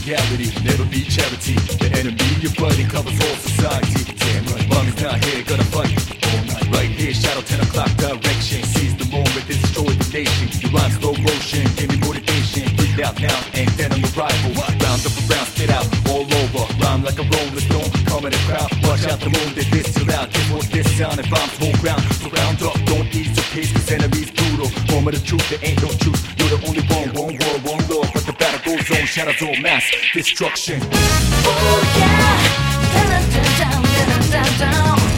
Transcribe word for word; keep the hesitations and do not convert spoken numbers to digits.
reality, never be charity. The enemy you're fighting covers all society. Damn right, mommy's not here, gonna fight all night. Right here, shadow ten o'clock direction. Seize the moment, destroy the nation. Your rhyme slow motion, give me motivation. Breathe out now, and then on the rival. Round up around, spit out all over. Rhyme like a rolling stone, come in the crowd. Watch out the moon, they diss you loud. Get more this sound and bombs whole ground. So round up, don't ease your pace, cause enemies brutal. Moment of truth, there ain't no truth. You're the only one, one world, one love. But the battle goes on, shadows all mass destruction. Oh yeah, down, down, down, down, down, down.